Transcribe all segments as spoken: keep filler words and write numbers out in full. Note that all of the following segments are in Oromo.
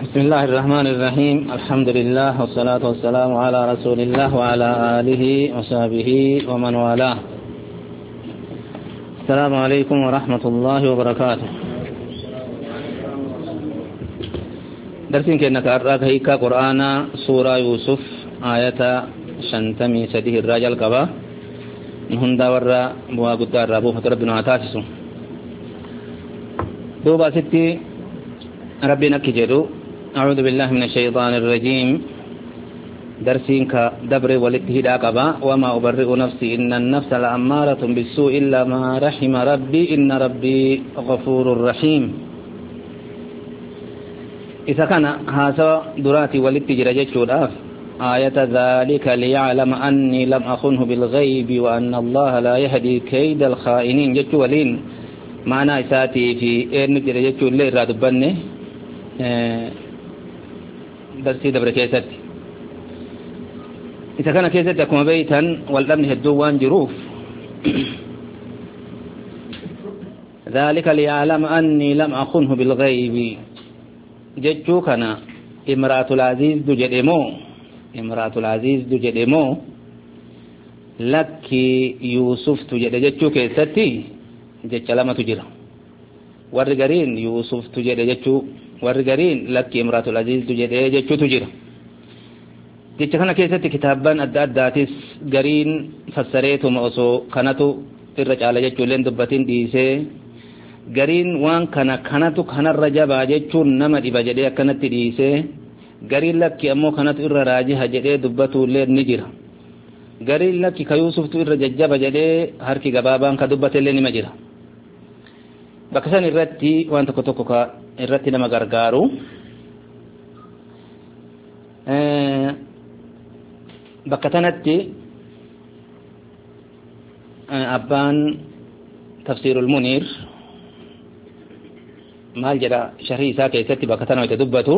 بسم الله الرحمن الرحيم. الحمد لله والصلاة والسلام على رسول الله وعلى آله وصحبه ومن والاه. السلام عليكم ورحمة الله وبركاته. درسين كأنك أراك هيكا قرآن سورة يوسف آية شنتمي سديه الرجل كبا هندا ورا بوا قدار رابو فتربنا عتاسسو دوبا ستي ربنا كجدو. أعوذ بالله من الشيطان الرجيم. درسين كدبر والاتهداء قبا وما أبرئ نفسي إن النفس لأمارة بالسوء إلا ما رحم ربي إن ربي غفور رحيم. إذا كان هذا دراتي والاتجرى جدّ آية ذلك ليعلم أني لم أخنه بالغيب وأن الله لا يهدي كيد الخائنين جدّ ولين معنى إساتي في إرن جرى جدّ اللي راد بني درسي دبر كيست. إذا كان كيست يكون بيتا والأمن هدوان جروف ذلك ليعلم أني لم أخنه بالغيب جدّو كان امرأة العزيز دو جدمو امرأة العزيز دو جدمو لك يوسف تجد جدّو كيستي جدّ لما تجرى ورقرين يوسف تجد جدّو wargariin lakki imraatul aziz tu jedhee jechuutu jira. Jecha kana keessatti kitaabban adda addaatis gariin fassareetuma osoo kanatu irra caala jechuulleen dubbatiin dhiisee gariin waan kana kanatu kanarra jabaa jechuun nama dhiba jedhee akkanatti dhiisee gariin lakki ammoo kanatu irra raajiha jedhee dubbatuullee ni jira. Gariin lakki ka Yuusuftu irra jajjaba jedhee harki gabaabaan ka dubbatellee nima jira. Bakka san irratti waan tokko tokko ka irratti nama gargaaru bakka tanatti abbaan tafsiirul muniir maal jedha sharhii isaa keessatti bakka tana wayta dubbatu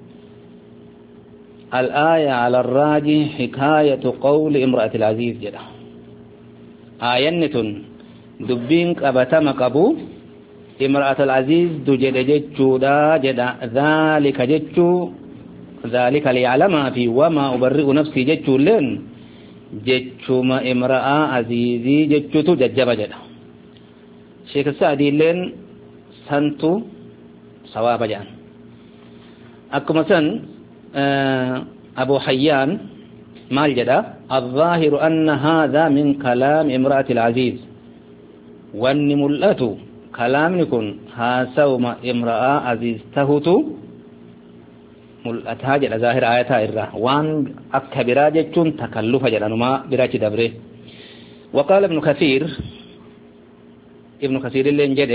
al-aaya ala ar-raaji hikaayatu qawli imra'ati al-aziz jedha. aayanni tun dubbiin qabatama qabu امرأة العزيز دو جد جدّودا جد ذلك جدّو ذلك ليعلم في وما أبرئ نفسي جدّو لين جدّو ما امرأة عزيزي جدّو ججب جد شيخ السعدي لين سنتو صواب جان أكو مثلا أبو حيان مال جدا الظاهر أن هذا من كلام امرأة العزيز والنملأة kalaamni kun haasawma imra'a aziz tahutu mul'ataa jedha zaahira ayataa irraa waan akka biraa jechuun takallufa jedhanuma biraachi dabre. waqaala ibnu kasiir ibnu kasiir illeen jedhe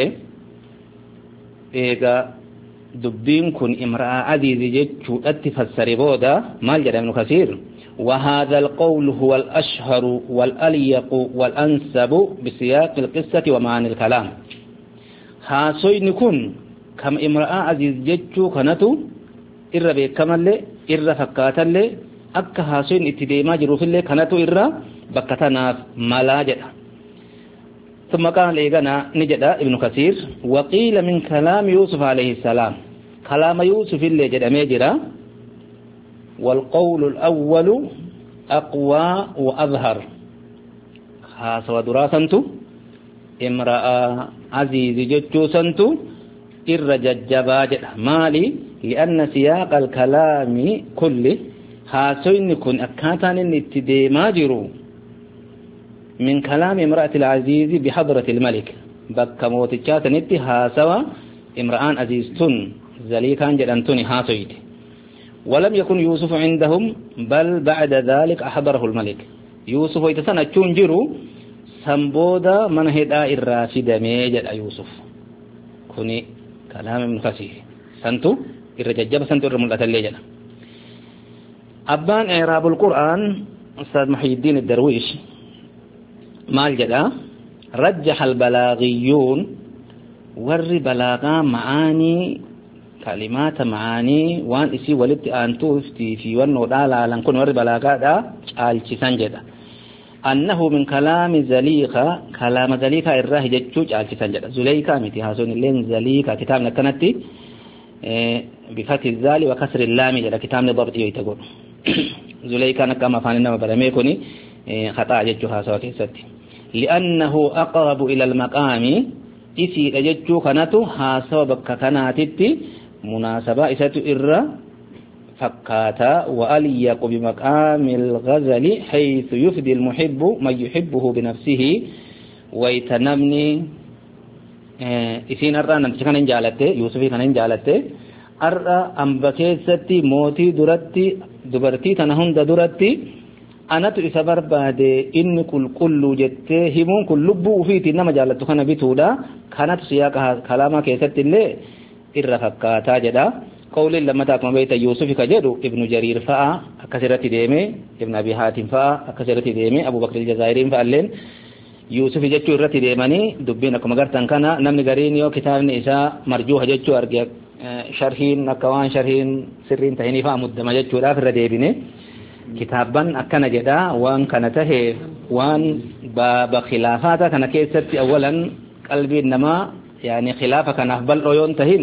eega dubbiin kun imra'a azizi jechuudhatti fassare booda maal jedha ibnu kasiir وهذا القول هو الأشهر والأليق والأنسب بسياق القصة ومعاني الكلام. haasoyni kun kam imra'a aziz jechuu kanatu irra beekamallee irra fakkaatallee akka haasoyni itti deemaa jiruufillee kanatu irra bakka tanaaf malaa jedha. ثم قال إيغانا نجدا ابن كثير وقيل من كلام يوسف عليه السلام كلام يوسف اللي جدا ميجرا والقول الأول أقوى وأظهر خاص ودراسنتو امرأة عزيز جتو سنتو الرججبا جدا مالي لأن سياق الكلام كله هاسوين كن أكاتان الاتدي ماجرو من كلام امرأة العزيز بحضرة الملك بك موتجات نتي هاسوا امرأة عزيز تن زليكان جدنتني هاسويت ولم يكن يوسف عندهم بل بعد ذلك أحضره الملك يوسف يتسنى تنجرو سنبودا من هدا الراشد ميجد يوسف كوني كلام ابن كثير سنتو الرججب سنتو الرملة الليجل. أبان إعراب القرآن أستاذ محي الدين الدرويش مال جدا رجح البلاغيون ور بلاغا معاني كلمات معاني وان اسي ولدت أنتو في في ونو دالا لنكون ور بلاغا دا آلتي سنجدا أنه من كلام زليقة كلام زليقة الراه جتشوج على كتاب زليقة متي هاسون اللين زليقة كتابنا كانت بفتح الزال وكسر اللام جدا كتاب ضبط يتقول زليكا نكما فاننا برمي كوني خطا ججها سوا كيستي لأنه أقرب إلى المقام إسي أججو كانتو حاسو بك كاناتي مناسبة إساتو إرّا فكاتا وأليق بمقام الغزل حيث يفدي المحب من يحبه بنفسه ويتنمني إسين أرّا نمتش كان انجالته يوسفي كان انجالته أرّا أمبكيستي موتي درتي دبرتي تنهند درتي anatu isa barbaade inni qulqullu jette himuun kun lubbuu ufiiti nama jaallattu kana bituudha kanatu siyaaqa kalama keessatti illee irra fakkaataa jedha qawliin lammataa akkuma beekta yuusufi ka jedhu ibnu jariir fa'a akkasirratti deeme ibnu abi haatim fa'a akkasirratti deeme abubakr aljazaa'iriin fa'a illeen yuusufi jechuu irratti deemanii dubbiin akkuma gartan kana namni gariin yoo kitaabni isaa marjuuha jechuu arge sharhiin akka waan sharhiin sirriin tahanii fa'a muddama jechuudhaaf irra deebine kitaban akkana jedha waan kana tahe waan baaba khilaafata kana keessatti awalan qalbiin nama yani khilaafa kanaaf bal'oo yoon tahin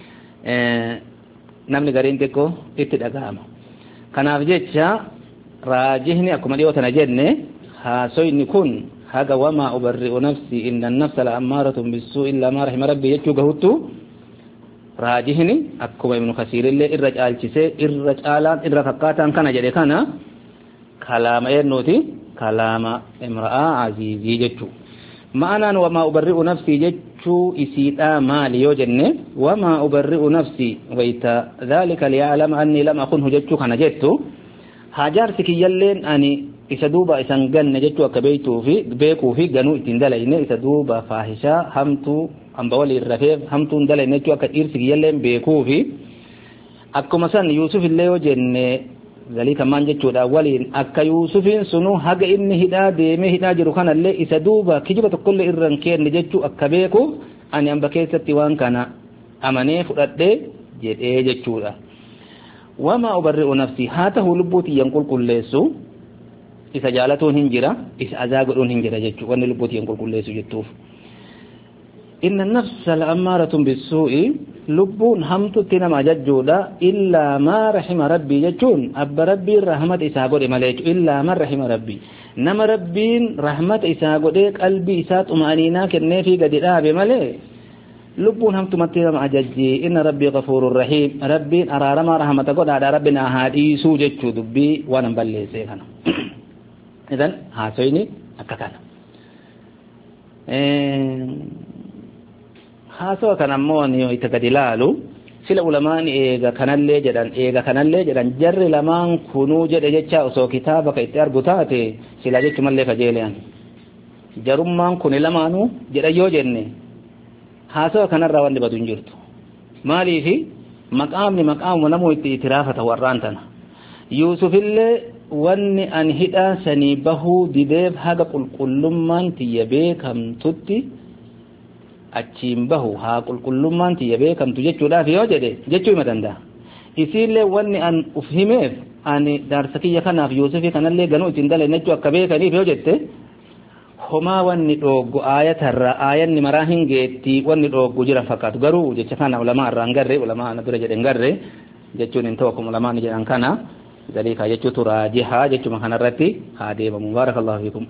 namni gariin xiqqoo itti dhaga'ama kanaaf jecha raajihni akkuma dhiyoo tana jenne haasoyni kun haga wamaa ubarri'u nafsi inna an-nafsa la'ammaaratun bis-suu'i illaa maa rahima rabbii jechuu gahuttu raajihni akkuma ibnu kasiirillee irra caalchise irra caalaan irra fakkaataan kana jedhe kana kalaama eennuuti kalaama imra'a aziizii jechuu ma'anaan wamaa ubarri'u nafsii jechuu isiidha maali yoo jenne wamaa ubarri'u nafsii wayta dhaalika liya'lama annii lam akunhu jechuu kana jettu hajaarsi kiyyalleen ani isa duuba isan ganne jechuu akka beektuu fi beekuu fi ganuu ittiin dalayne isa duuba faahishaa hamtuu amba waliin rafeef hamtuun dalayne jechuu akka dhiirsi kiyyalleen beekuu fi akkuma san yuusuf illee yoo jenne zalika maan jechuudha waliin akka yuusufiin sunu haga inni hidhaa deemee hidhaa jiru kanallee isa duuba kijiba tokkollee irran kenne jechuu akka beekuuf ani amba keessatti waan kana amanee fudhadhee jedhee jechuudha wama ubarri'u nafsi haa ta'u lubbuutii yanqulqulleessu isa jaalatuun hin jira isa azaa godhuun hin jira jechuu wanni lubbuutii yanqulqulleessu jettuuf inna an-nafsa la'ammaaratun bis-suu'i lubbuun hamtutti nama jajjuudha illaa maa rahima rabbii jechuun abba rabbiin rahmata isaa godhe malee illaa man rahima rabbii nama rabbiin rahmata isaa godhee qalbii isaa xuma'aniinaa kenneefii gadi dhaabe malee lubbuun hamtumatti nama ajajji inna rabbii ghafuurur rahiim rabbiin araaramaa rahmata godhaadha rabbina haa dhiisuu jechuu dubbii waan hin balleessee kana idan haasoyni akka kana haasawa kan ammoo ni itti gadi ilaalu sila ulamaan eega kanallee jedhan eega kanallee jedhan jarri lamaan kunuu jedhe jecha osoo kitaaba ka itti argu taate sila jechumallee kajeelean jarummaan kuni lamaanuu jedha yoo jenne haasawa kanarraa wanni badu hin jirtu maaliifi maqaamni maqaamuma namuu itti itiraafata warraan tana yuusufillee wanni an hidhaa sanii bahuu dideef haga qulqullummaan tiyya beekamtutti achiin bahu haa qulqullummaan tiyya beekamtu jechuudhaaf yoo jedhe jechuu hima danda'a isiillee wanni an uf himeef ani daarsa kiyya kanaaf yuusufii kanallee ganuu ittiin dalayne jechuu akka beekaniif yoo jette homaa wanni dhooggu aayatarra aayanni maraa hin geetti wanni dhooggu jira fakkaatu garuu jecha kana ulamaa irraa hin garre ulamaa ana dura jedhe hin garre jechuun hin ta'u akkuma ulamaan jedhan kana daliika jechuutu raajihaa jechuma kanarratti haa deemamu baarakallahu fiikum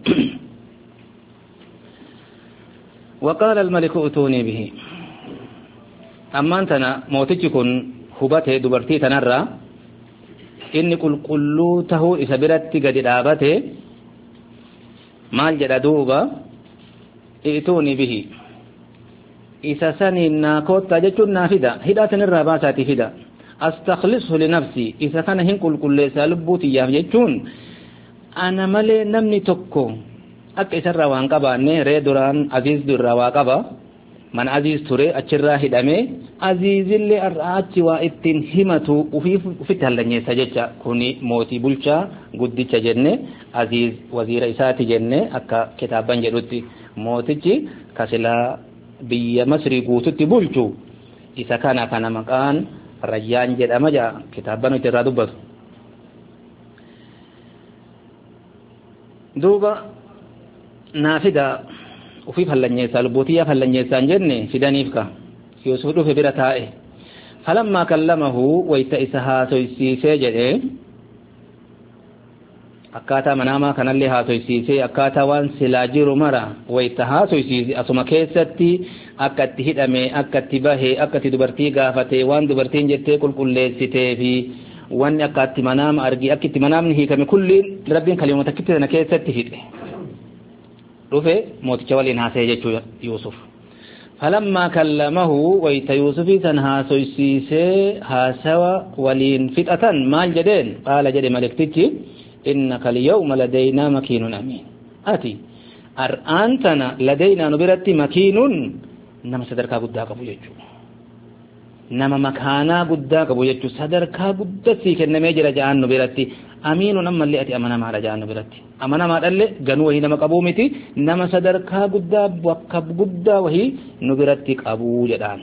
وقال الملك اتوني به اما انتنا موتجكن هبته دبرتي تنرى اني قل قلوته اسبرت قد دابته مال جدوبا اتوني به إذا سني ناكوت تجتون نافدا هدا تنرى باساتي فدا استخلصه لنفسي إذا كان هنقل كل سالبوتي يجتون أنا ملي نمني تكو akka isarraa waan qabaanne ree duraan aziiz durraa waa qaba man aziiz ture achirraa hidhame aziizillee achi waa ittiin himatu ufitti hallanyeessa jecha kuni mootii bulchaa guddicha jenne aziiz waziira isaati jenne akka kitaaban jedhutti mootichi kasilaa biyya masrii guututti bulchu isa kana kana maqaan rayyaan jedhama jaa kitaaban itti irraa dubbatu duuba naafida ufiif hallanyeessaa lubbuutiyyaaf hallanyeessaan jenne fidaniif ka yuusuf dhufe bira taa'e فلما كلمه ويتئسها سيسي جده akkaataa manaamaa kanallee haasoysiisee akkaataa waan silaa jiru mara wayta haasoysiise asuma keessatti akka itti hidhame akka itti bahe akka itti dubartii gaafate waan dubartiin jettee qulqulleessitee fi wanni akka itti manaama argi akka itti manaamni hiikame kulliin rabbiin kaliima takkitti sana keessatti hidhe dhufe mooticha waliin haasa'e jechuu Yuusuf falammaa kallamahu wayta Yuusufii san haasoysiisee haasawa waliin fixatan maal jedheen qaala jedhe malektichi إنك اليوم لدينا مكين أمين أتي أرآنتنا لدينا نبرت مكين نما صدركا قدا قبو يجو نما مكانا قدا قبو يجو صدركا قدا سيك النمي جل جان نبرت أمين نما اللي أتي أمنا ما رجان نبرت أمنا ما اللي قنوه نما قبومتي نما صدركا قدا وكب قدا وهي نبرت قبو جدان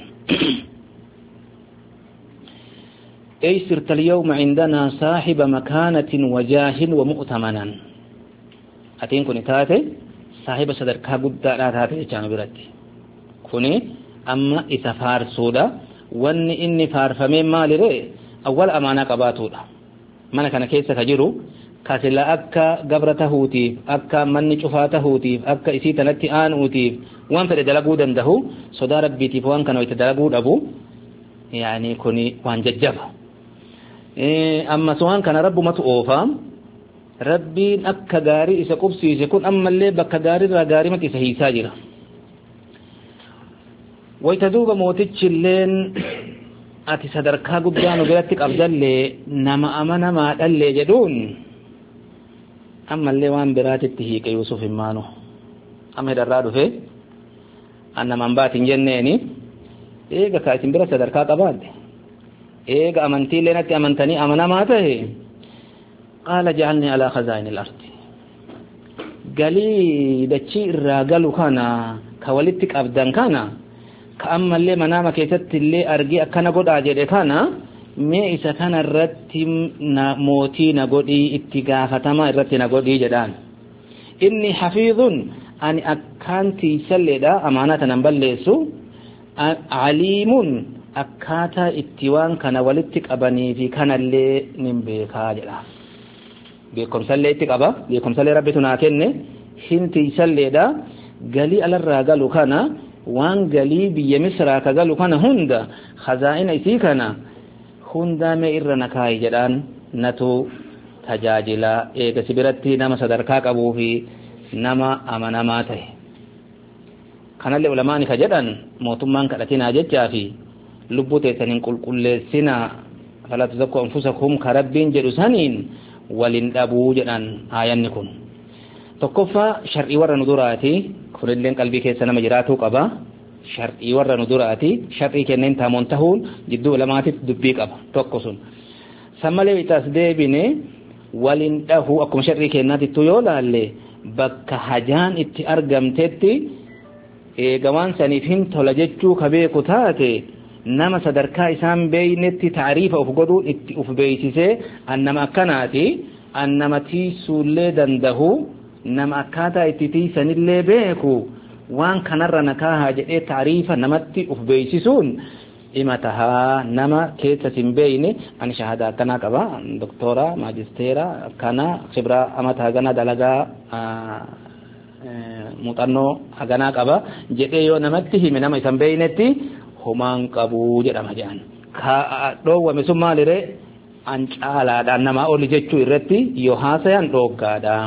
أي صرت اليوم عندنا صاحب مكانة وجاه ومؤتمنا أتين كوني تاتي صاحب صدر كابود لا تاتي جانو براتي كوني أما إذا فار سودا وان إني فار فمين مالي ري أول أمانا قباتو دا مانا كان كيسا تجرو كاسلا أكا قبرته تيف أكا مني شفاته تيف أكا إسي تنتي آن تيف وان فر دلقو دندهو صدا ربي تيف وان كانوا يتدلقو دبو يعني كوني وان ججبه أما سواء كان رب ما تؤفام ربي أك غاري إذا قبسي يكون أما اللي بك غاري را غاري ما تسهي ساجرة ويتدوب موتيتش اللين أتي صدركا قدانو بلاتك أفضل لي نما أمنا ما اللي جدون أما اللي وان براتي تهيك يوسف إمانو أما هذا الرادو في أن من بات جنيني إيقا كايتن برا صدركا قباد eega amantii leenatti amantanii amanamaa tahe qaala ja'alni alaa khazaa'ini al-ard galii dachii irraa galu kana ka walitti qabdan kana ka ammallee manaama keessatti illee argee akkana godhaa jedhe kana mee isa kana irratti mootii na godhii itti gaafatamaa irratti na godhii jedhaan inni hafiidun ani akkaan tiisalleedha amaanata nan balleessu aliimun akkaataa itti waan kana walitti qabanii fi kanallee nin beekaa jedha beekumsallee itti qaba beekumsallee rabbitu naa kenne hinti isalleedha galii alarraa galu kana waan galii biyya misraa ka galu kana hunda khazaa'ina isii kana hunda mee irra nakaayi jedhaan natu tajaajila eega sibiratti nama sadarkaa qabuu fi nama amanamaa ta'e kanallee ulamaani ka jedhan mootummaan kadhatinaa jechaa fi lubbuu teessaniin qulqulleessina falaa tuzakku anfusakum ka rabbiin jedhu saniin walin dhabuu jedhan aayanni kun tokkoffaa shar'ii warra nu duraati kunilleen qalbii keessa nama jiraatuu qaba shar'ii warra nu duraati shar'ii kenneen taamoon tahuun jidduu lamaatiif dubbii qaba tokko sun sammalee itaas deebine walin dhahuu akkuma shar'ii kennaatittu yoo laalle bakka hajaan itti argamtetti eegawaan saniif hin tola jechuu ka beeku taate nama sadarkaa isaan beeynetti taariifa uf godhuu itti uf beeysisee annama akkanaati annama tiisuullee dandahu nama akkaataa itti tiisanillee beeku waan kanarra nakaahaa jedhee taariifa namatti uf beeysisuun imatahaa nama keessa sin beeyne ani shahadaa akkanaa qaba doktora maajisteera akkana khibraa amata haganaa dalagaa muuxannoo haganaa qaba jedhee yoo namatti hime nama isan beeynetti humaan qabuu jedhama jedhan ka dhoowwame sun maalire an caalaadhaan namaa oli jechuu irratti yoo haasayan dhooggaadha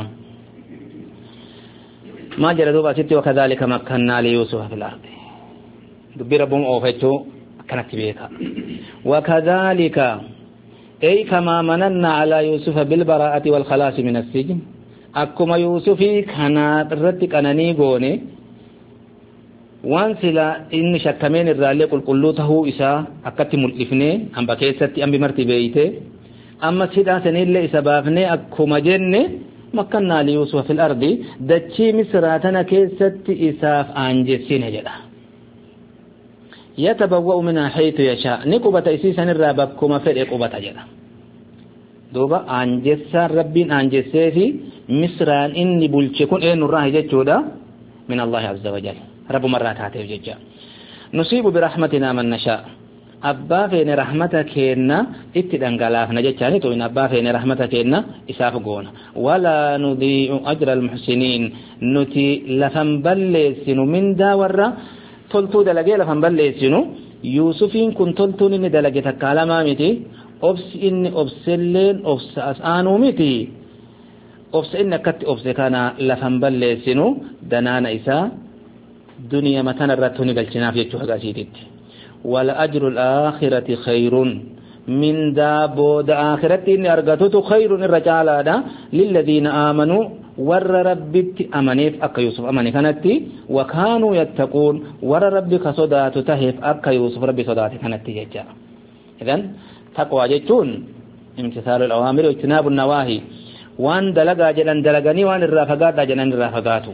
maal jedha duuba asitti wakadhaalika makkannaa liyuusufa fil ardi dubbii rabbuun oofechuu akkanatti beeka wakadhaalika ay kamaa mananna alaa yuusufa bilbaraa'ati walkhalaasi min assijin akkuma yuusufii kanaa irratti qananii goone waan sila inni shakkameen irraallee qulqulluu tahuu isaa akkatti mul'ifnee hamba keessatti ambi marti beeyte amma sidhaa sanillee isa baafnee akkuma jenne makkannaa liyuusufa fil ardi dachii misraa tana keessatti isaaf aanjessine jedha yatabawwa'u minhaa haythu yashaa ni qubata isii sanirraa bakkuma fedhe qubata jedha duuba aanjessaan rabbiin aanjessee fi misraan inni bulche kun eenyurraa jechuudha min allahi azza wajal رب مرات هاتف ججا نصيب برحمتنا من نشاء abbaa feene rahmata keenna itti dhangalaafna jechaani to in abbaa feene rahmata keenna isaaf goona wala nudii'u ajra almuhsiniin nuti lafan balleessinu mindaa warra toltuu dalagee lafan balleessinu yuusufiin kun toltuun inni dalage takka lamaa miti obsi inni obselleen obsa asaanuu miti obsa inni akkatti obse kana lafan balleessinu danaana isaa duniyaa matana irratti ni galchinaaf jechuu hagaasiititti wala ajrul aakhirati khayrun min daabooda aakhiratti inni argatutu khayrun irra caalaadha lilladhiina aamanuu warra rabbitti amaneef akka Yusuf amane kanatti wa kaanuu yattaquun warra rabbi ka sodaatu taheef akka Yusuf rabbi sodaate kanatti jecha idan taqwa jechuun imtisaalul awaamir wa ijtinaabun nawaahi waan dalagaa jedhan dalaganii waan irraa fagaadhaa jedhan irraa fagaatu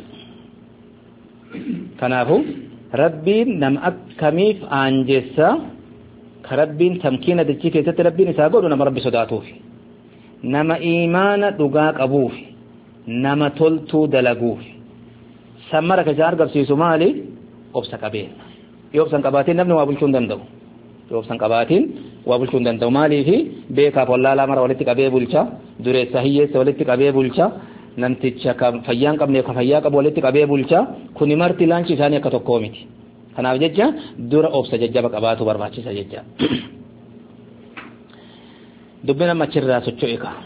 kanaafu rabbiin nam akkamiif aanjessa ka rabbiin tamkiina dachii keessatti rabbiin isaa godhu nama rabbi sodaatuuf nama iimaana dhugaa qabuuf nama toltuu dalaguuf sammara ka isaa argabsiisu maali obsa qabeenya yoo obsan qabaatiin namni waa bulchuu hin danda'u yoo obsan qabaatiin waa bulchuu hin danda'u maaliifi beekaaf wallaalaa mara walitti qabee bulcha dureessa hiyyeessa walitti qabee bulcha namticha ka fayyaan qabne ka fayyaa qabu walitti qabee bulcha kuni marti laanchi isaanii akka tokkoo miti kanaaf jecha dura obsa jajjaba qabaatu barbaachisa jecha dubbina machirraa socho'e ka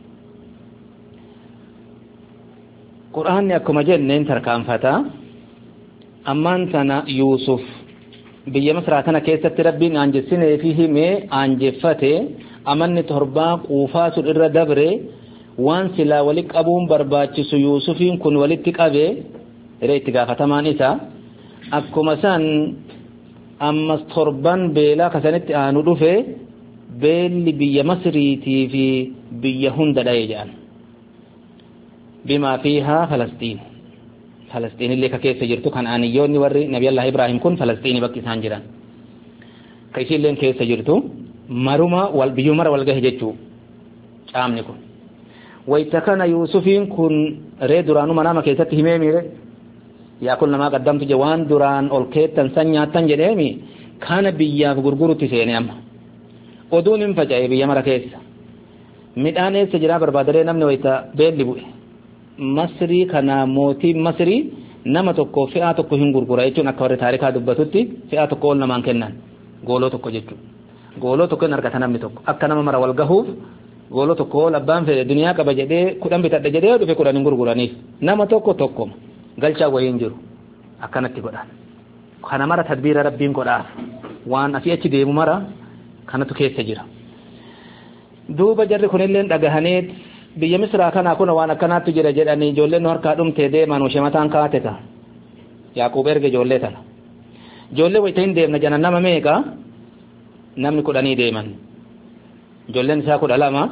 quraanni akkuma jenneen tarkaanfata ammaan sana Yusuf biyya Misraa kana keessatti rabbiin aanjessinee fi himee aanjeffate amanni torbaa quufaa sun irra dabre waan silaa wali qabuun barbaachisu Yusufiin kun walitti qabe irra itti gaafatamaan isa akkuma san ammas torban beelaa kasanitti aanu dhufe beelli biyya Masriitii fi biyya hunda dha'ee jedhan bima fiihaa Falastiin Falastiin illee ka keessa jirtu kan aaniyyoonni warri Nabi Allah Ibrahim kun Falastiin bakki isaan jiran ka isiilleen keessa jirtu maruma wal biyyuu mara wal gahe jechuu caamni kun wayta kana Yusufiin kun ree duraanuma nama keessatti himee mire yaa kun namaa qaddamtu je waan duraan ol keettan san nyaattan jedheemi kana biyyaaf gurgurutti seene amma oduun hin faca'e biyya mara keessa midhaan eessa jira barbaadaree namni wayta beelli bu'e Masrii kana mootii Masrii nama tokko fi'aa tokko hin gurgura jechuun akka warri taarikaa dubbatutti fi'aa tokko ol namaan kennan gooloo tokko jechuudha gooloo tokko hin argata namni tokko akka nama mara wal gahuuf gooloo tokko ol abbaan fedhe duniyaa qaba jedhee kudhan bitadha jedhee dhufe kudhan hin gurguraniif nama tokko tokko galchaa wayii hin jiru akkanatti godhan kana mara tadbiira rabbiin godhaaf waan asii achi deemu mara kanatu keessa jira duuba jarri kunilleen dhagahaneet biyya Misraa kana kuna waan akkanaatti jira jedhanii ijoolleen harkaa dhumtee deeman shemataan kaate ta Yaaqoob erge ijoollee tana ijoollee wayita hin deemna jana nama meeqa namni kudhanii deeman ijoolleen isaa kudha lama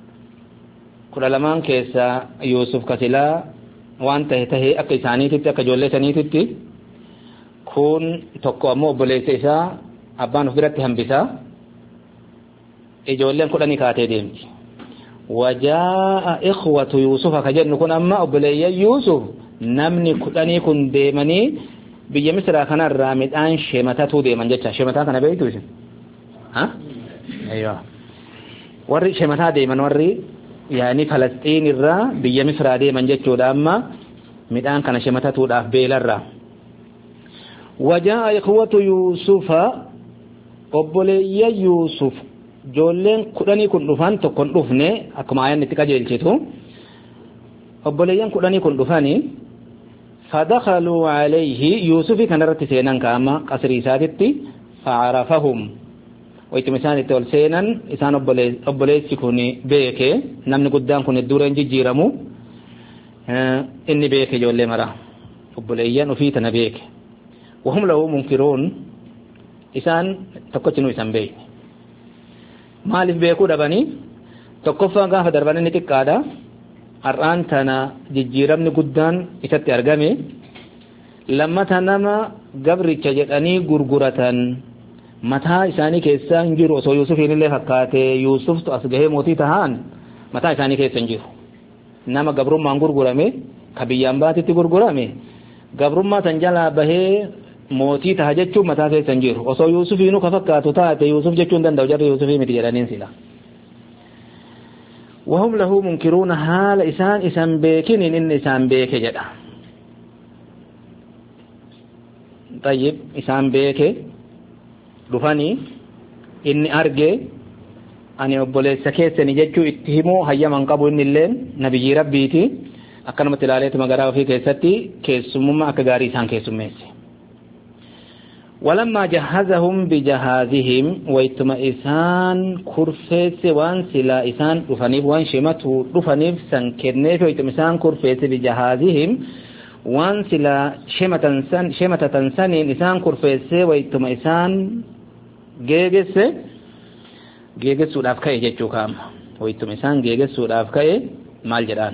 kudha lamaan keessa Yusuf kasilaa waan tahe tahe akka isaaniititti akka ijoollee saniititti kun tokko ammoo obboleessa isaa abbaan of biratti hambisaa ijoolleen kudhanii kaatee deemti wajaa ikhwatu Yusuf ka jennu kun amma obboleeyyan Yusuf namni kudhanii kun deemanii biyya Misraa kanarraa midhaan shematatuu deeman jecha shemataa kana beektu isin ha aywa warri shemataa deeman warri yaani Falastiin irraa biyya Misraa deeman jechuudha amma midhaan kana shematatuudhaaf beelarraa wajaa ikhwatu Yusufa obboleeyyan Yusuf ijoolleen kudhanii kun dhufan tokkon dhufne akkuma ayaan itti qajeelchitu obboleeyyan kudhanii kun dhufanii fadakhaluu alayhi Yusufi kanarratti seenan kaama qasrii isaatitti fa'arafahum wayituma isaan itti ol seenan isaan obboleessi kun beeke namni guddaan kun dureen jijjiiramu inni beeke ijoollee mara obboleeyyan ofii tana beeke wahum lahu munkiruun isaan tokkochinu isan beekne maaliif beekuu dhabanii tokkoffaa gaafa darban inni xiqqaadha har'aan tana jijjiiramni guddaan isatti argame lammata nama gabricha jedhanii gurguratan mataa isaanii keessa hin jiru osoo Yusufiin illee fakkaate Yusuftu as gahee mootii tahaan mataa isaanii keessa hin jiru nama gabrummaan gurgurame ka biyyaan baatitti gurgurame gabrummaa san jalaa bahee mootii taha jechuun mataa keessan jiru osoo Yuusufiinu ka fakkaatu taate Yuusuf jechuun danda'u jarri Yuusufii miti jedhaniin sila وهم له منكرون حال إسان إسان بيكين إن إسان بيك جدا طيب إسان بيك رفاني إني أرجع أني أقول سكيت نجتو اتهموا هيا من قبل إن اللين نبي ربيتي أكن متلالة مغرا في كيستي كيسمما أكغاري سان كيسميسي ولما جهزهم بجهازهم ويتم إسان كرفيس وان سلا إسان رفنيف وان شمته رفنيف سن كنيف ويتم إسان كرفيس بجهازهم وان سلا شمة سن شمة تنسن إسان كرفيس ويتم إسان جيجس جيجس سوداف كاي جتشو كام ويتم إسان جيجس سوداف كاي مال جران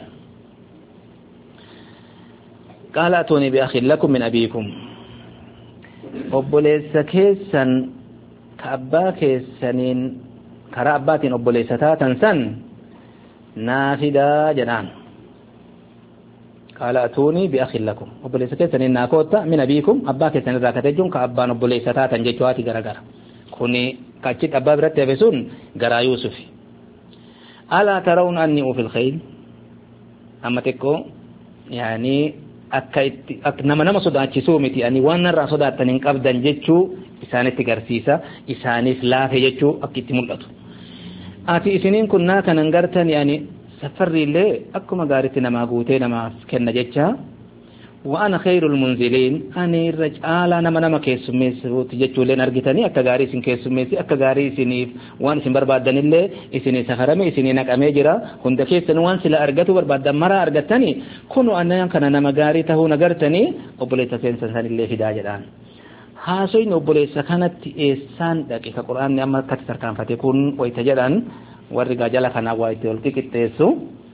قال أتوني بأخ لكم من أبيكم obboleessa keessan ka abbaa keessaniin karaa abbaatiin obboleessa taatan san naafidaa jedhaan qaala atuunii biakhin lakum obboleessa keessaniin naa kootta min abiikum abbaa keessan irraa katejuun ka abbaan obboleessa taatan jechuwaati garagara kuni kachit abbaa biratti hafe sun garaa Yuusufi alaa tarawun anni ufil khayl amma xiqqoo yaanii akka itti akka nama nama sodaachisuu miti ani waan narraa sodaattan hin qabdan jechuu isaanitti garsiisa isaaniif laafe jechuu akka itti mul'atu ati isiniin kun naa kanan gartan yaani safarri illee akkuma gaaritti namaa guutee namaaf kenna jecha wa ana khayrul munziliin ani irra caalaa nama nama keessummeessuuti jechuulleen argitanii akka gaarii isin keessummeessi akka gaarii isiniif waan isin barbaaddanillee isinii safarame isinii naqamee jira hunda keessan waan sila argatu barbaaddan maraa argattanii kunu annan kana nama gaarii tahuu nagartanii obboleessa seensan sanillee fidaa jedhaan haasoyni obboleessa kanatti eessaan dhaqe ka quraanni amma akkatti tarkaanfate kun wayta jedhan warri gaajala kanaa waa itti ol xiqixxeessu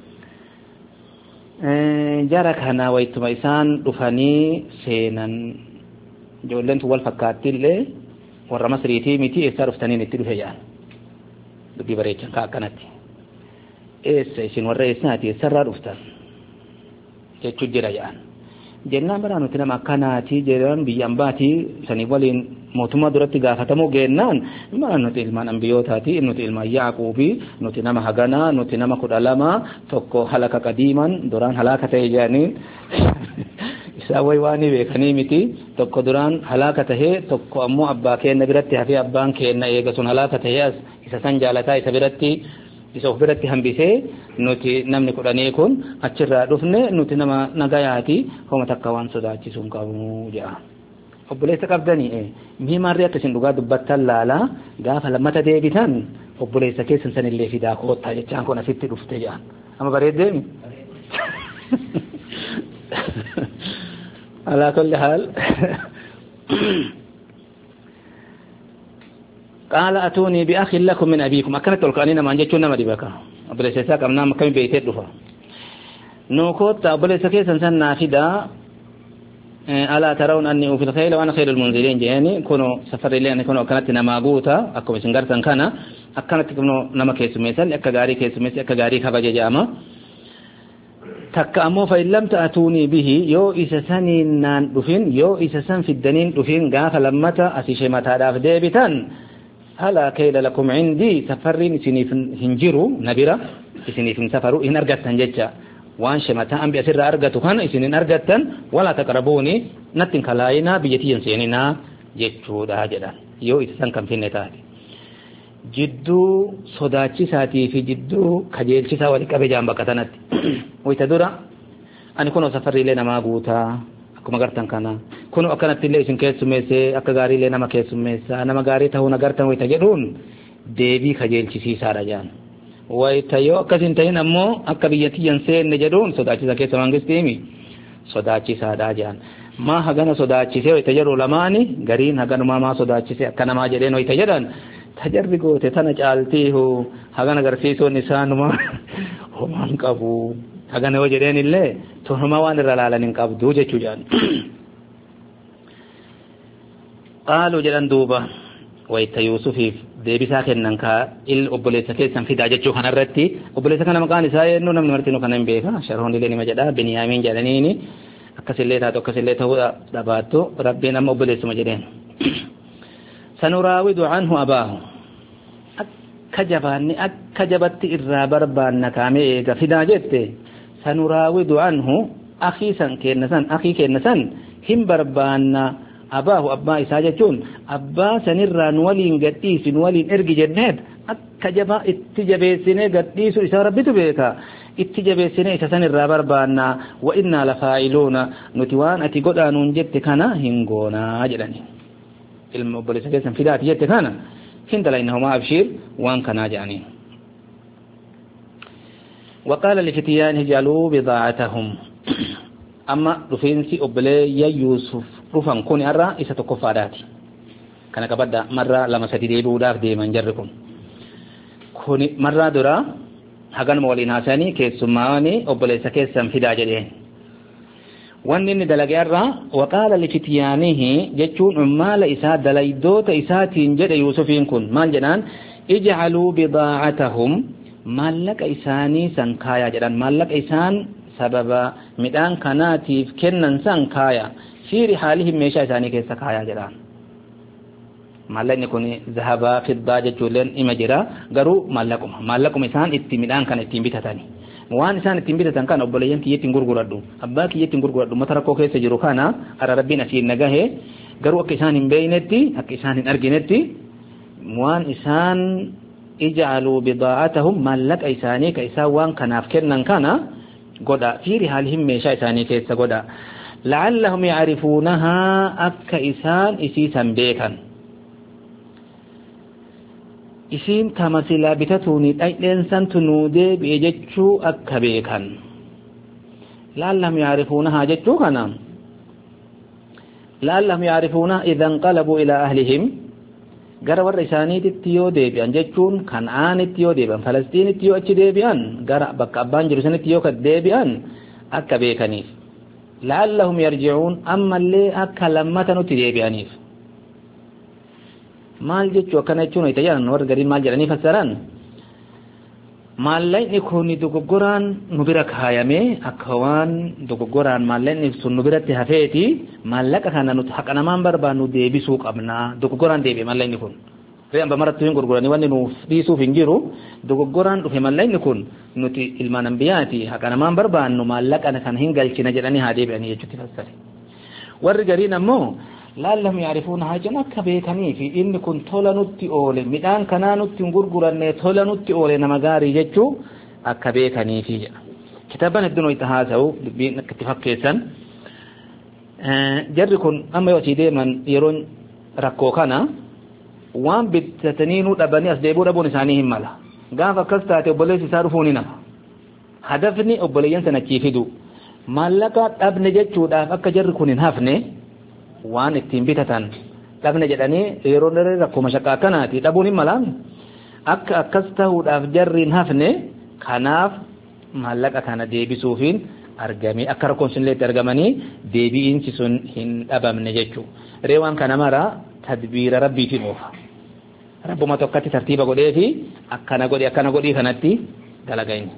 jara kana waytuma isaan dhufanii seenan ijoolleen wal fakkaatti illee warra masriitii miti eessaa dhuftaniin itti dhufe jedhan dubbii bareechan ka akkanatti eessa isin warra eessaati eessarraa dhuftan jechuu jira jedhan jennaan baraa nuti nama akkanaati jedhan biyyaan baatii sanii waliin mootummaa duratti gaafatamuu geennaan maa nuti ilmaan ambiyootaati nuti ilmaan Yaaquubii nuti nama haganaa nuti nama kudha lama tokko halaka qadiiman duraan halaka ta'e jedhaniin isaa way waanii beekanii miti tokko duraan halaka ta'e tokko ammoo abbaa keenna biratti hafee abbaan keenna eega sun halaka ta'e as isa san jaalataa isa biratti isa of biratti hambisee nuti namni kudhanii kun achirraa dhufne nuti nama nagayaati homa takka waan sodaachisuu hin qabu jedha obboleessa qabdanii mii maarree akkasin dhugaa dubbattan laalaa gaafa lammata deebitan obboleessa keessan sanillee fidaa koottaa jechaan kun asitti dhufte jedhan amma bareeddeemi alaa kulli haal قال أتوني بأخ لكم من أبيكم أكنت القانين ما نجتون ما دبكا أبليس ساق أمنا مكان بيتين دفا نوكوت أبليس كيسا سنة فدا ألا ترون أني في الخيل وأنا خير المنزلين جاني كونوا سفر لي أن كونوا أكنت نماغوتا أكو بسنغرتن كان أكنت كونوا نما كيسو ميسان أكا غاري كيسو ميسان أكا غاري خبجة جاما تكأمو فإن لم تأتوني به يو إسساني نان دفين يو إسسان في الدنين دفين غاف لمتا أسيشي متا داف ديبتان هلا كيل لكم عندي سفرين سنيف هنجرو نبرة سنيف سفروا إن أرجعتن جتة وان شمتا أم بأسر أرجعتو كان إسنين أرجعتن ولا تقربوني نتن كلاينا بيتي سيننا جتشو ده جدا يو إسسان كم في النتاهي جدو صداچي ساتي في جدو خجيلچي سا ولي كبه جام بكتنت ويتدرا أن كونو سفري لنا ما غوتا akkuma gartan kana kunu akkanatti illee isin keessummeesse akka gaarii illee nama keessummeessa nama gaarii ta'uu nagartan wayita jedhuun deebii kajeelchisiisaadha jaan wayita yoo akkasin ta'in ammoo akka biyyatiyyan seenne jedhuun sodaachisa keessa mangistiimi sodaachisaadha jaan maa hagana sodaachise wayita jedhu lamaani gariin haganumaa maa sodaachise akka namaa jedheen wayita jedhan tajarri goote tana caaltiihu hagana agarsiisuun isaanuma homaan qabu hagana yoo jedheen illee tonuma waan irra laalan hin qabdu jechuu jaan qaaluu jedhan duuba wayita Yuusufiif deebisaa kennan ka il obboleessa keessan fidaa jechuu kanarratti obboleessa kana maqaan isaa eenyu namni martinu kana hin beeka sharhoon illee nima jedha Biniyaamiin jedhaniini akkasille taatu akkasille ta'uu dhabaattu rabbiin amma obboleessuma jedheen sanuraawidu anhu abaahu akka jabaanni akka jabatti irraa barbaanna kaamee eega fidaa jette sanuraawidu anhu akhii san kenna san akhii kenna san hin barbaanna abaahu abbaa isaa jechuun abbaa sanirraa nu waliin gadhiisi nu waliin ergi jenneet akka jabaa itti jabeessinee gadhiisu isaa rabbitu beeka itti jabeessinee isa sanirraa barbaanna wa innaa lafaa'iluuna nuti waan ati godhaanuun jette kana hin goonaa jedhani ilma obboleessa keessan fidaati jette kana hin dalaynahumaa abshiir waan kanaa jedhanii وقال لفتيانه جعلوا بضاعتهم أما رفينسي أبلي يوسف رفن كوني أرى إسا تكفاداتي كان كبدا مرة لما ستدي بوداف دي من جركم كوني مرة درا hagan moolin haasanii keessummaawanii obboleessa keessan fidaa jedheen wanni inni dalageerra waqaala lifityaanihi jechuun ummaala isaa dalaydoota isaatiin jedhe yuusufiin kun maal jedhaan ijcaluu bidaa'atahum maallaqa isaanii san kaaya jedhan maallaqa isaan sababa midhaan kanaatiif kennan san kaaya fi rihaalihim meeshaa isaanii keessa kaaya jedhaan maallaqni kun zahaba fiddaa jechuun ima jira garuu maallaquma maallaquma isaan itti midhaan kana ittiin bitatani waan isaan ittiin bitatan kana obboleeyyan kiyyattiin gurguradhu abbaa kiyyattiin gurguradhu mata rakkoo keessa jiru kana ara rabbiin asiin nagahe garuu akka isaan hin beeynetti akka isaan hin arginetti waan isaan ij'aluu bidaa'atahum maallaqa isaanii ka isaan waan kanaaf kennan kana godha fi rihaalihim meeshaa isaanii keessa godha la'allahum ya'rifuunaha akka isaan isiisan beekan isiin kama silaa bitatuuni dhaydheensan tunuu deebi'e jechuu akka beekan la'allahum ya'rifuunaha jechuu kana la'allahum ya'rifuunaha idhan qalabuu ilaa ahlihim gara warra isaaniititti yoo deebi'an jechuun kan'aanitti yoo deebi'an falastiinitti yoo achi deebi'an gara bakka abbaan jiru sanitti yoo deebi'an akka beekaniif la'allahum yarji'uun ammallee akka lammata nutti deebi'aniif maal jechuu akkana jechuun itti jedhan warra gariin maal jedhanii fassaran maallaqni kun dogoggoraan nu bira kaayamee akka waan dogoggoraan maallaqni sun nu biratti hafeeti maallaqa kana nuti haqa namaan barbaannu deebisuu qabna dogoggoraan deebi'e maallaqni kun re'an bamaratti hin gurguranii wanni nuuf dhiisuuf hin jiru dogoggoraan dhufe maallaqni kun nuti ilmaan anbiyaati haqa namaan barbaannu maallaqa kana hin galchina jedhanii haa deebi'anii jechuutti fassare warri gariin ammoo la'allahum ya'rifuunaha jedhan akka beekanii fi inni kun tola nutti oole midhaan kanaa nutti hin gurguranne tola nutti oole nama gaarii jechuu akka beekanii fi jedha kitaaban hedduun itti haasa'u dubbiin akka itti fakkeessan jarri kun amma yoo asii deeman yeroon rakkoo kana waan bitatanii nu dhabanii as deebuu dhabuun isaanii hin mala gaafa akkas taate obboleessi isaa dhufuu ni nama hadafni obboleeyyan sana achii fidu maallaqa dhabne jechuudhaaf akka jarri kun hin hafne waan ittiin bitatan dhabne jedhanii yeroo dheeraa rakkoo mashaqaa kanaati dhabuun hin malaan akka akkas ta'uudhaaf jarri hin hafne kanaaf maallaqa kana deebisuufiin argame akka rakkoon sun itti argamanii deebi'iinsi sun hin dhabamne jechuudha reewwan kana mara tadbiira rabbiitiin oofa rabbuma tokkotti tartiiba godhee fi akkana godhi akkana godhii kanatti dalagayni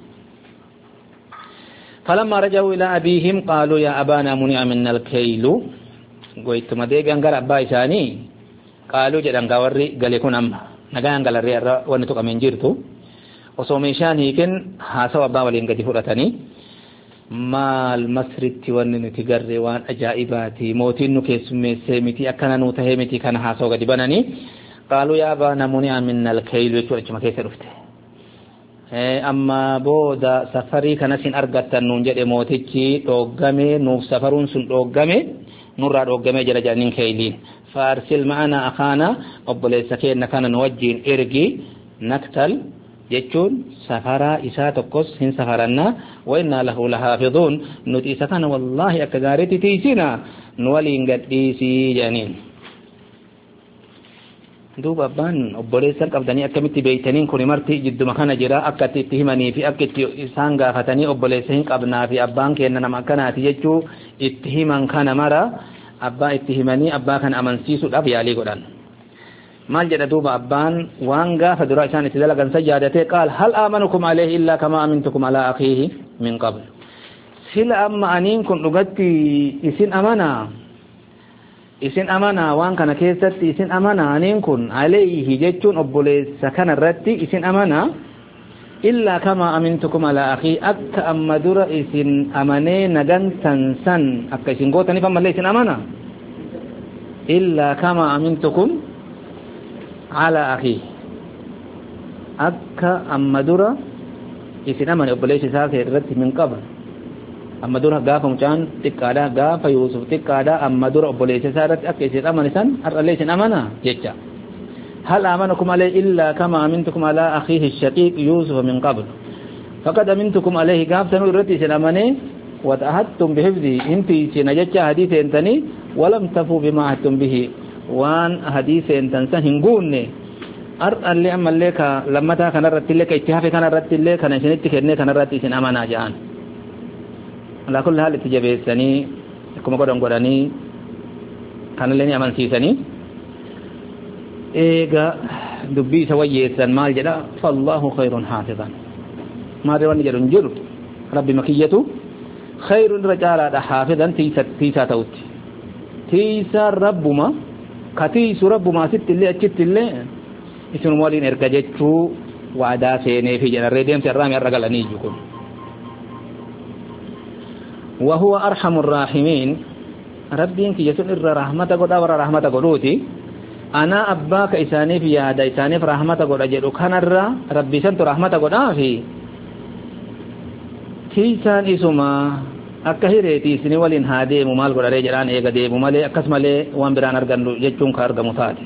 فلما رجعوا إلى أبيهم قالوا يا أبانا منع منا الكيل goytuma deebi'an gara abbaa isaanii qaaluu jedhan gawarri galee kun amma nagaan galarree irra wanni tuqameen jirtu osoo meeshaan hiikin haasawa abbaa waliin gadi fudhatanii maal masritti wanni nuti garree waan ajaa'ibaati mootiin nu keessummeessee miti akkana nuu tahee miti kana haasawa gadi bananii qaaluu yaa abaana muni'a minna alkaylu jechuudha achuma keessa dhufte amma booda safarii kanas hin argattan nuun jedhe mootichi dhooggame nuuf safaruun sun dhooggame nurraa dhooggame jira jedhaniin keeyliin faarsil ma'ana akaana obboleessa keenna kana nu wajjiin ergi naktal jechuun safaraa isaa tokkos hin safaranna wa innaa lahu lahaafiduun nuti isa kana wallaahi akka gaariitti tiisina nu waliin gadhiisii jedhaniin duuba abbaan obboleessan qabdanii akkamitti beeytaniin kun marti jidduma kana jira akka itti himanii fi akka itti isaan gaafatanii obboleessa hin qabnaa fi abbaan keenna nama akkanaati jechuu itti himan kana mara abbaa itti himanii abbaa kana amansiisuudhaaf yaalii godhan maal jedha duuba abbaan waan gaafa dura isaan itti dalagan sajjaadatee qaal hal aamanukum alayhi illaa kama amintukum alaa akhiihi min qabl sila amma aniin kun dhugatti isin amanaa isin amanaa waan kana keessatti isin amanaa aniin kun alayhi jechuun obboleessa kana irratti isin amanaa illa kama amintukum ala akhi akka amma dura isin amanee nagantan san akka isin gootaniif ammallee isin amanaa illa kama amintukum ala akhi akka amma dura isin amane obboleessa isaa irratti min qabl amma dura gaafa mucaan xiqqaadha gaafa Yuusuf xiqqaadha amma dura obboleessa isaa irratti akka isin amane san har'allee isin amana jecha hal amanakum alayhi illa kama amintukum ala akhihi ash-shaqiq Yusuf min qabl faqad amintukum alayhi gaaftan irratti isin amane wa ta'ahadtum bihifzi inti isin jecha hadith entani walam tafu bima ahadtum bihi waan hadith entan san hingunne ar'alli ammallee ka lammata kanarratti illee ka itti hafe kanarratti illee kana isinitti kenne kanarratti isin amana ja'an ala kulli hal itti jabeessanii akkuma godhan godhanii kanallee ni amansiisanii eega dubbii isa wayyeessan maal jedha fallahu khayrun hafizan maal wanni jedhu jiru rabbi makiyyatu khayrun rajalaadha hafizan tiisa tiisa ta'utti tiisa rabbuma katiisu rabbuma sitti illee achitti illee isin waliin erga jechuu waadaa seenee fi jedharree deemsa irraa irra galanii jiru kun وهو أرحم الراحمين ربين كي يسون إر رحمة قد أور رحمة قدوتي أنا أباك إساني في يادا إساني في رحمة قد أجل كان الرا ربي سنت رحمة قد آفي كيسان إسما أكهيرتي سني ولين هادي ممال قد رجلان إيقا دي ممالي أكسم لي وان بران أرغن جتشون كارغ مفاتي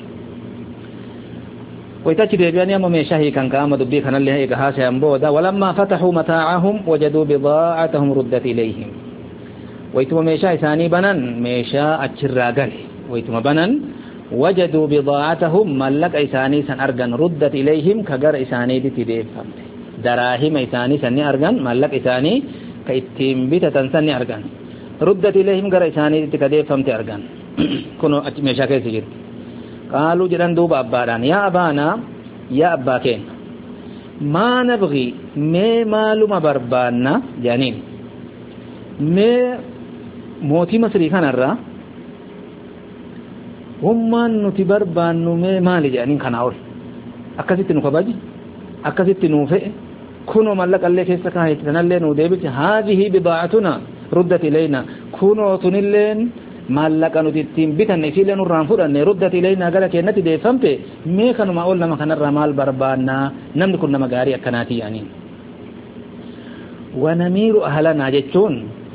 ويتاكي ديبياني أمو ميشاهي كان كاما دبي كان اللي هيك هاسي أمبودا ولما فتحوا متاعهم وجدوا بضاعتهم ردت إليهم ويتم ميشا إساني بنان ميشا أتشراغل ويتم بنان وجدوا بضاعتهم ملك إساني سن أرغن ردت إليهم كغر إساني دي تديب فمت دراهم إساني سن أرغن ملك إساني كإتيم بيتا سن أرغن ردت إليهم غر إساني دي تديب فمت أرغن كنو ميشا كيسي جرد قالوا جران دوب أبادان يا أبانا يا أباكين ما نبغي مي مالو مبربانا جانين مي موتي مصري كان الرا وما نتبربان مي مالي جانين كان أول أكاسيت نكباجي أكاسيت نوفئ كونوا ملك اللي كيسا كان يتنالين وديبت هذه بضاعتنا ردت إلينا كونوا تنلين maallaqa nuti ittiin bitanne isiillee nurraan fudhanne ruddati ilaynaa gara keenyatti deeffamte mee kanuma ol nama kanarraa maal barbaannaa namni kun nama gaarii akkanaati yaaniin wanamiiru ahlanaa jechuun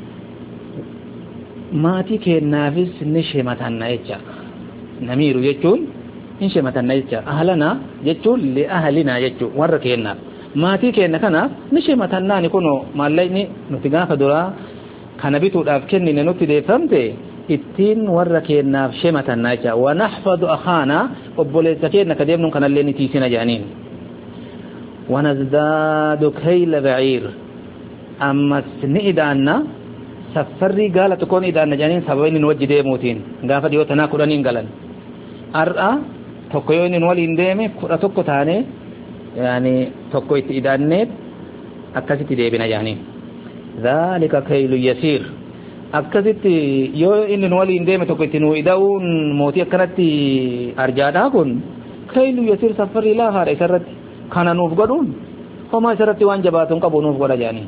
maatii keennaafis ni shematanna jecha namiiru jechuun ni shematanna jecha ahlanaa jechuun li ahlinaa jechuu warra keennaaf maatii keenna kanaaf ni shematannaani kunoo maallaqni nuti gaafa duraa kana bituudhaaf kennine nutti deeffamte ittiin warra keennaaf shematanna jecha wa nahfadu akhaana obboleessa keenna ka deemnuun kanallee ni tiisina jedhaniin wa nazdaadu kayla baciir ammas ni idaanna saffarrii gaala tokkoon idaanna jedhaniin sababa inni nu wajji deemuutiin gaafa dhiyoo tanaa kudhaniin galan har'a tokko yoo inni nu waliin deeme kudha tokko taane yaani tokko itti idaanneet akkasitti deebina jedhaniin dhaalika kaylu yasiir akkasitti yoo inni nu waliin deeme tokko itti nu ida'uun mootii akkanatti arjaadhaa kun kaylu yasiir saffarrii laafaadha isarratti kana nuuf godhuun homaa isarratti waan jabaatuun qabu nuuf godha jedhanii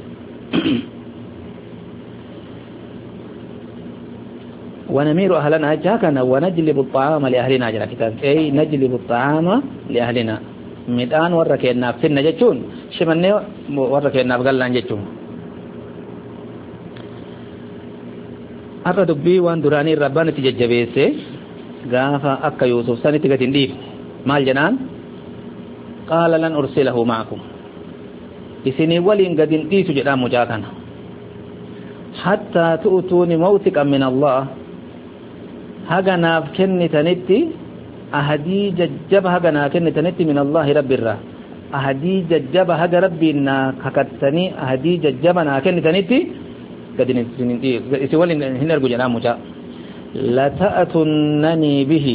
ونمير أهلنا أجاكنا ونجلب الطعام لأهلنا جل كتاب أي نجلب الطعام لأهلنا مدان وركينا في النجتون شمني وركينا بقلنا نجتون أرى دبي وان دراني ربنا تججبيسه غافا أكا يوسف سنة تقتين ديف مال جنان قال لن أرسله معكم إسني ولين قدين ديسو جدا مجاكنا حتى تؤتوني موثقا من الله هغناف كنتنتي أهدي ججب هغنا كنتنتي من الله رب الرا أهدي ججب هغ ربنا ككتني أهدي ججبنا كنتنتي قدين إسوالين هنرجو جنا مجا لا تأتنني به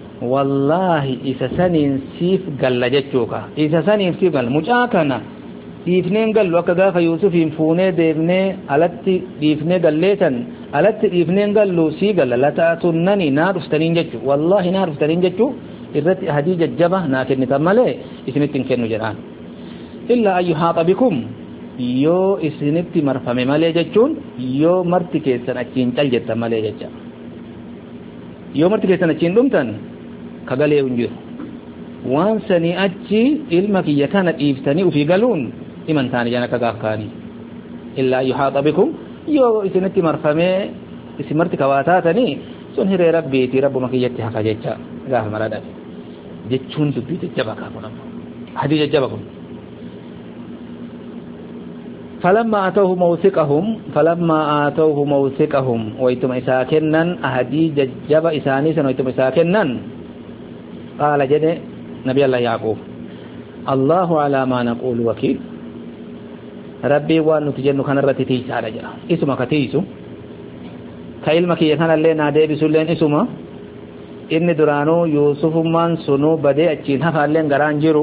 والله إذا سنين سيف قال جتوكا إذا سنين سيف قال مجاكنا dhiifneen gallu akka gaafa yuusufiin fuunee deebnee alatti dhiifnee galleetan alatti dhiifneen gallu sii galla lata'atunnani naa dhuftaniin jechu wallaahi naa dhuftaniin jechu irratti ahadii jajjaba naa kennitan malee isinitti hin kennu jedhaan illaa an yuhaaxa bikum yoo isinitti marfame malee jechuun yoo marti keessan achiin cal jettan malee jecha yoo marti keessan achiin dhumtan kagalee hin jiru waan sanii achi ilma kiyya kana dhiiftanii ufii galuun imantaani jana kagaaf kaanii illaa yuhaaxa bikum yoo isinitti marfamee isin marti kawaataatanii sun hiree rabbiiti rabbuma kiyyatti hafa jecha gaafa maradhaaf jechuun dubbii jajjaba kaafun amma hadii jajjaba kun فلما أتوه موثقهم فلما آتوه موثقهم ويتم إساكنن أهدي ججب إسانيسا ويتم إساكنن قال جد نبي الله يعقوب الله على ما نقول وكيل ربي وان نتجن كان الرتي تيسا رجا اسمه كتيسو كإلمك يكن اللي نادي بسولين اسمه إن درانو يوسف من سنو بدي أجين هفا اللين غران جيرو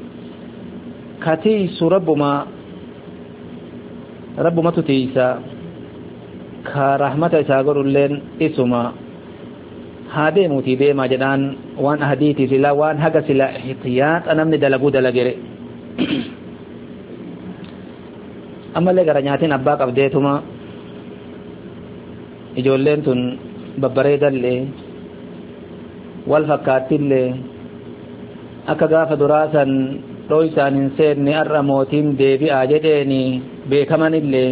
كتيسو ربما ربما تتيسا كرحمة إساقر اللين اسمه هذا موتي دي ما جدان وان أهديتي سلا وان حقا سلا احتياط أنا من دلقو دلقري أما اللي قرنياتين أباك أبديتهما إجولين تن ببريدا اللي والفكات اللي أكا غاف دراسا رويسان انسيني الرموتين دي بي آجديني بيكمان اللي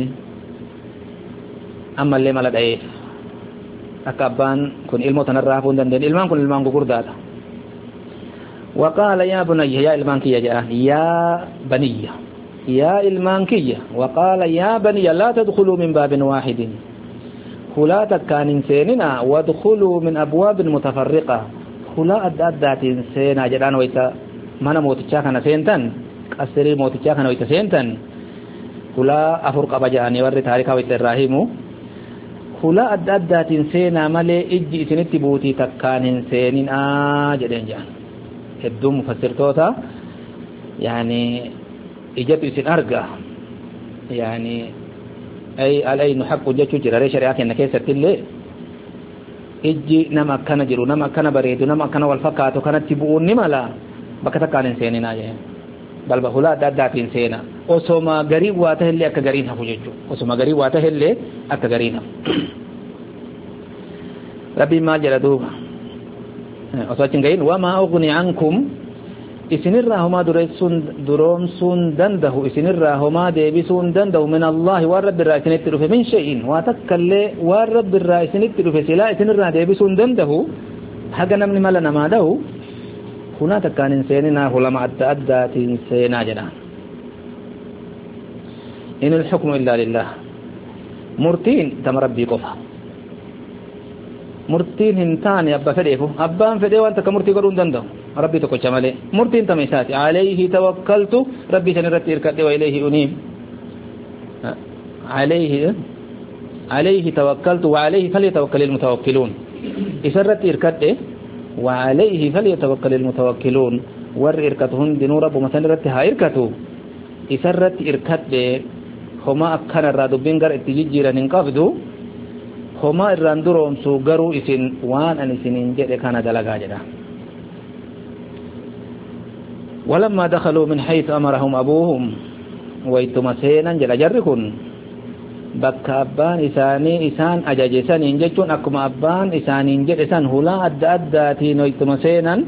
أما اللي ملد أيه akka abbaan kun ilmoo tanarraa hafuu hin dandeenye ilmaan kun ilmaan gugurdaadha waqaala yaa bunayya yaa ilmaan kiyya jedha yaa baniyya yaa ilmaan kiyya waqaala yaa baniyya laa tadkhuluu min baabin waahidin hulaa takkaan hin seenina wadkhuluu min abwaabin mutafarriqa hulaa adda addaatiin seenaa jedhaan wayta mana mootichaa kana seentan qasirii mootichaa kana wayta seentan hulaa afur qaba jedhanii warri taarikaa wayta irraa himu hulaa adda addaatiin seenaa malee ijji isinitti buutii takkaan hin seeninaa jedheen jedhan hedduu mufassirtoota yaani ijatu isin arga yaani ay alaynu haqqu jechuu jira ree shari'aa kenna keessatti illee ijji nama akkana jiru nama akkana bareedu nama akkana wal fakkaatu kanatti bu'uun ni mala bakka takkaan hin seeninaa jedheen balba hulaa adda addaatiin seena osoma garii waa tahillee akka gariin hafu jechuu osoma garii waa tahillee akka gariin hafu rabbiin maal jedha duuba osoo achi hin gahin wamaa ugni ankum isinirraa homaa dureessuun duroomsuun dandahu isinirraa homaa deebisuun dandahu min allahi waan rabbi irraa isinitti dhufe min shay'in waa takkallee waan rabbi irraa isinitti dhufe silaa isinirraa deebisuun dandahu haga namni mala namaa dahu hunaa takkaan hin seeninaa hulama adda addaatiin seenaa jedhaan in ilxukmu illaa lillah murtiin tama rabbii qofa murtiin hin taane abba fedheefu abbaan fedhee waan takka murtii godhuu hin danda'u rabbii tokkocha malee murtiin tama isaati alayhi tawakkaltu rabbii san irratti irkadhe wa ilayhi uniib alayhi alayhi tawakkaltu wa alayhi falyatawakkal almutawakkiluun isa irratti irkadhe وعليه فليتوكل المتوكلون ور إركتهن دنور أبو مثلا رتها إركتو إسرت إركت هما أكان الرادبين قر اتجيجيرا ننقفدو هما الراندروم سوغرو إسن وان أن إسنين جئ كان دلقا جدا ولما دخلوا من حيث أمرهم أبوهم ويتمسينا جل جركن bakka abbaan isaanii isaan ajajessaniin jechuun akkuma abbaan isaaniin jedhe san hulaa adda addaatiin ittuma seenan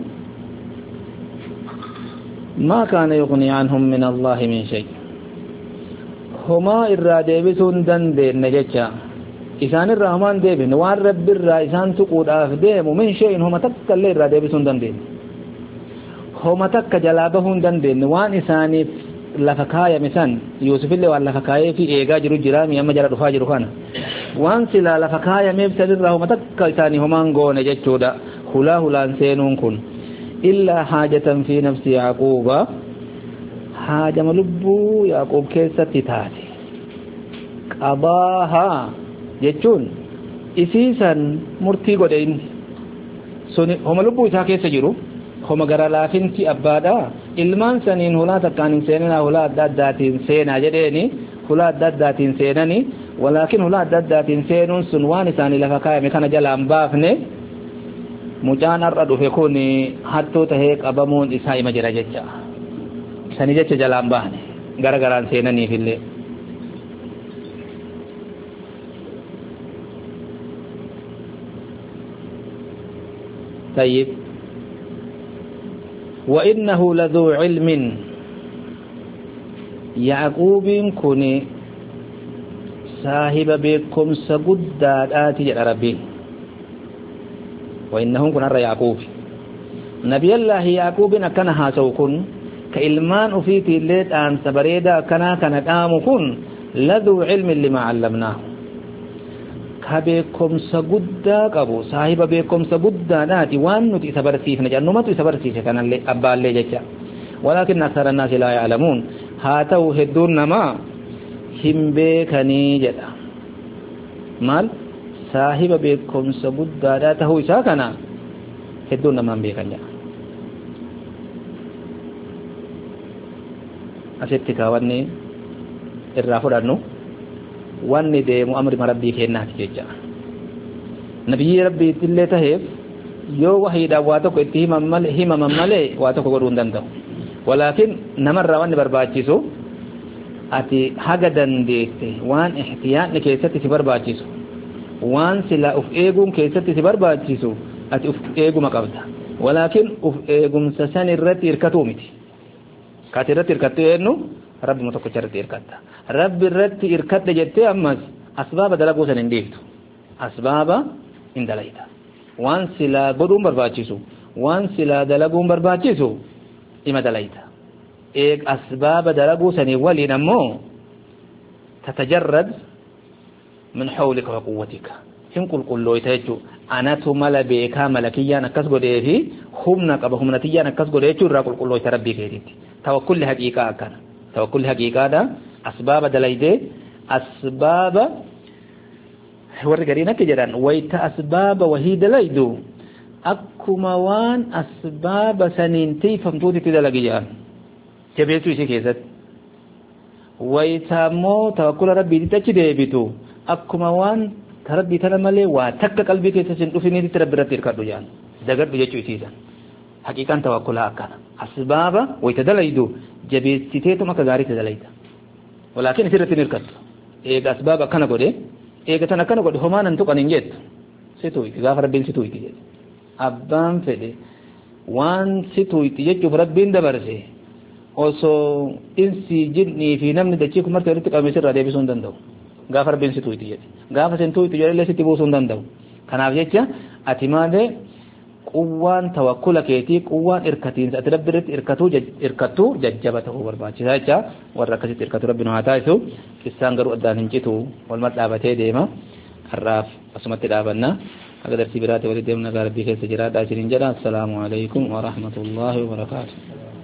maa kaana yughni anhum min allahi min shay homaa irraa deebisuun dandeenye jecha isaanirraa homaan deebine waan rabbirraa isaan tuquudhaaf deemu min shayin homa takka illee irraa deebisuun dandeenye homa takka jalaa bahuu hin dandeenye waan isaaniif lafa kaayame san Yuusufillee waan lafa kaayee fi eegaa jiru jira mi amma jara dhufaa jiru kana waan sila lafa kaayameef sanirraa homa takka isaanii homaan goone jechuudha hulaa hulaan seenuun kun illaa haajatan fi nafsi yaaquuba haajama lubbuu yaaquub keessatti taate qabaahaa jechuun isiisan murtii godhe inni sun homa lubbuu isaa keessa jiru homa gara laafinti abbaadha ilmaan saniin hulaa takkaan hin seenina hulaa adda addaatiin seenaa jedheeni hulaa adda addaatiin seenani walaakin hulaa adda addaatiin seenuun sun waan isaanii lafa kaayame kana jalaan baafne mucaan har'a dhufe kun hattuu tahee qabamuun isaa ima jira jecha sani jecha jalaan baafne gara garaan seenaniifillee طيب وإنه لذو علم يعقوب كوني صاحب بكم سجدات آتي ربي وإنهم كن الرّ يعقوب نبي الله يعقوب كان هاسوكن كإلمان أفيتي الليت أن سبريدا كنا كانت آمكن لذو علم لما علمناه كبكم سجدا كابو صاحب بكم سجدا ناتي وان نتي سبرسيف نجانو ما تي سبرسيف كان اللي أبا اللي جتا ولكن أكثر الناس لا يعلمون هاتو هدون ما هم بكني جدا مال صاحب بكم سجدا ناته إساكنا هدون ما بكني أسيتك واني الرافور أنو wanni deemu amri rabbii kennaati jecha nabiyyi rabbii illee taheef yoo wahiidhaan waa tokko itti himaman malee waa tokko godhuu hin danda'u walaakin namarraa wanni barbaachisu ati haga dandeesse waan ihtiyaadni keessatti si barbaachisu waan silaa uf eeguun keessatti si barbaachisu ati uf eeguma qabda walaakin uf eegumsa san irratti hirkatuu miti kaati irratti hirkattu eenyu rabbi mu tokko irratti hirkatta rabbi irratti hirkadde jettee ammas asbaaba dalaguu san hin dhiiftu asbaaba hin dalayta waan silaa godhuun barbaachisu waan silaa dalaguun barbaachisu ima dalayta eeg asbaaba dalaguu sanii waliin ammoo tatajarrad min hawlika wa quwwatika hin qulqullooyta jechuu anatu mala beekaa malakiyyaan akkas godhee fi humna qaba humnatiyyaan akkas godhe jechuu irraa qulqullooyta rabbii keetitti tawakkulli haqiiqaa akkana توكل حقيقة دا أسباب دلائده أسباب ورقرينا كجران ويت أسباب وهي دلائدو أكما وان أسباب سنين تيفم توتي تدلقي جان جبهتو إسي كيست ويتامو توكل ربي تتجده بيتو أكما وان تربي تنمالي واتك قلبي كيسسن تفيني تربي رتير كردو جان دقر بيجو إسيسان حقيقة توكلها أكنا أسباب ويتدلائدو جبيستيتو مكا غاري تدلائدا ولكن سيرتي نركت إيغا أسباب أكنا قده إيغا تنا كنا قده هما ننتو قنين جيت ستوي غافر ربين ستوي تجيت أبان فده وان ستوي تجيت جب ربين دبرسي also insi jinni fi namni dachii kumarti walitti qabame sirraa deebisuu hin danda'u gaafa rabbiin situ itti jedhe gaafa sentu itti jedhe sitti buusuu hin danda'u kanaaf jecha ati malee quwwaan tawakkula keetii quwwaan irkatiinsa ati rabbi irratti irkatuu irkattuu jajjaba ta'uu barbaachisaa jecha warra akkasitti irkatu rabbi nu haa taasisu qissaan garuu addaan hin citu walumatti dhaabatee deema har'aaf asumatti dhaabanna aga darsii biraatti walitti deemna gaa rabbii keessa jiraadhaa isiniin jedha assalaamu alaykum wa rahmatullaahi wa barakaatuh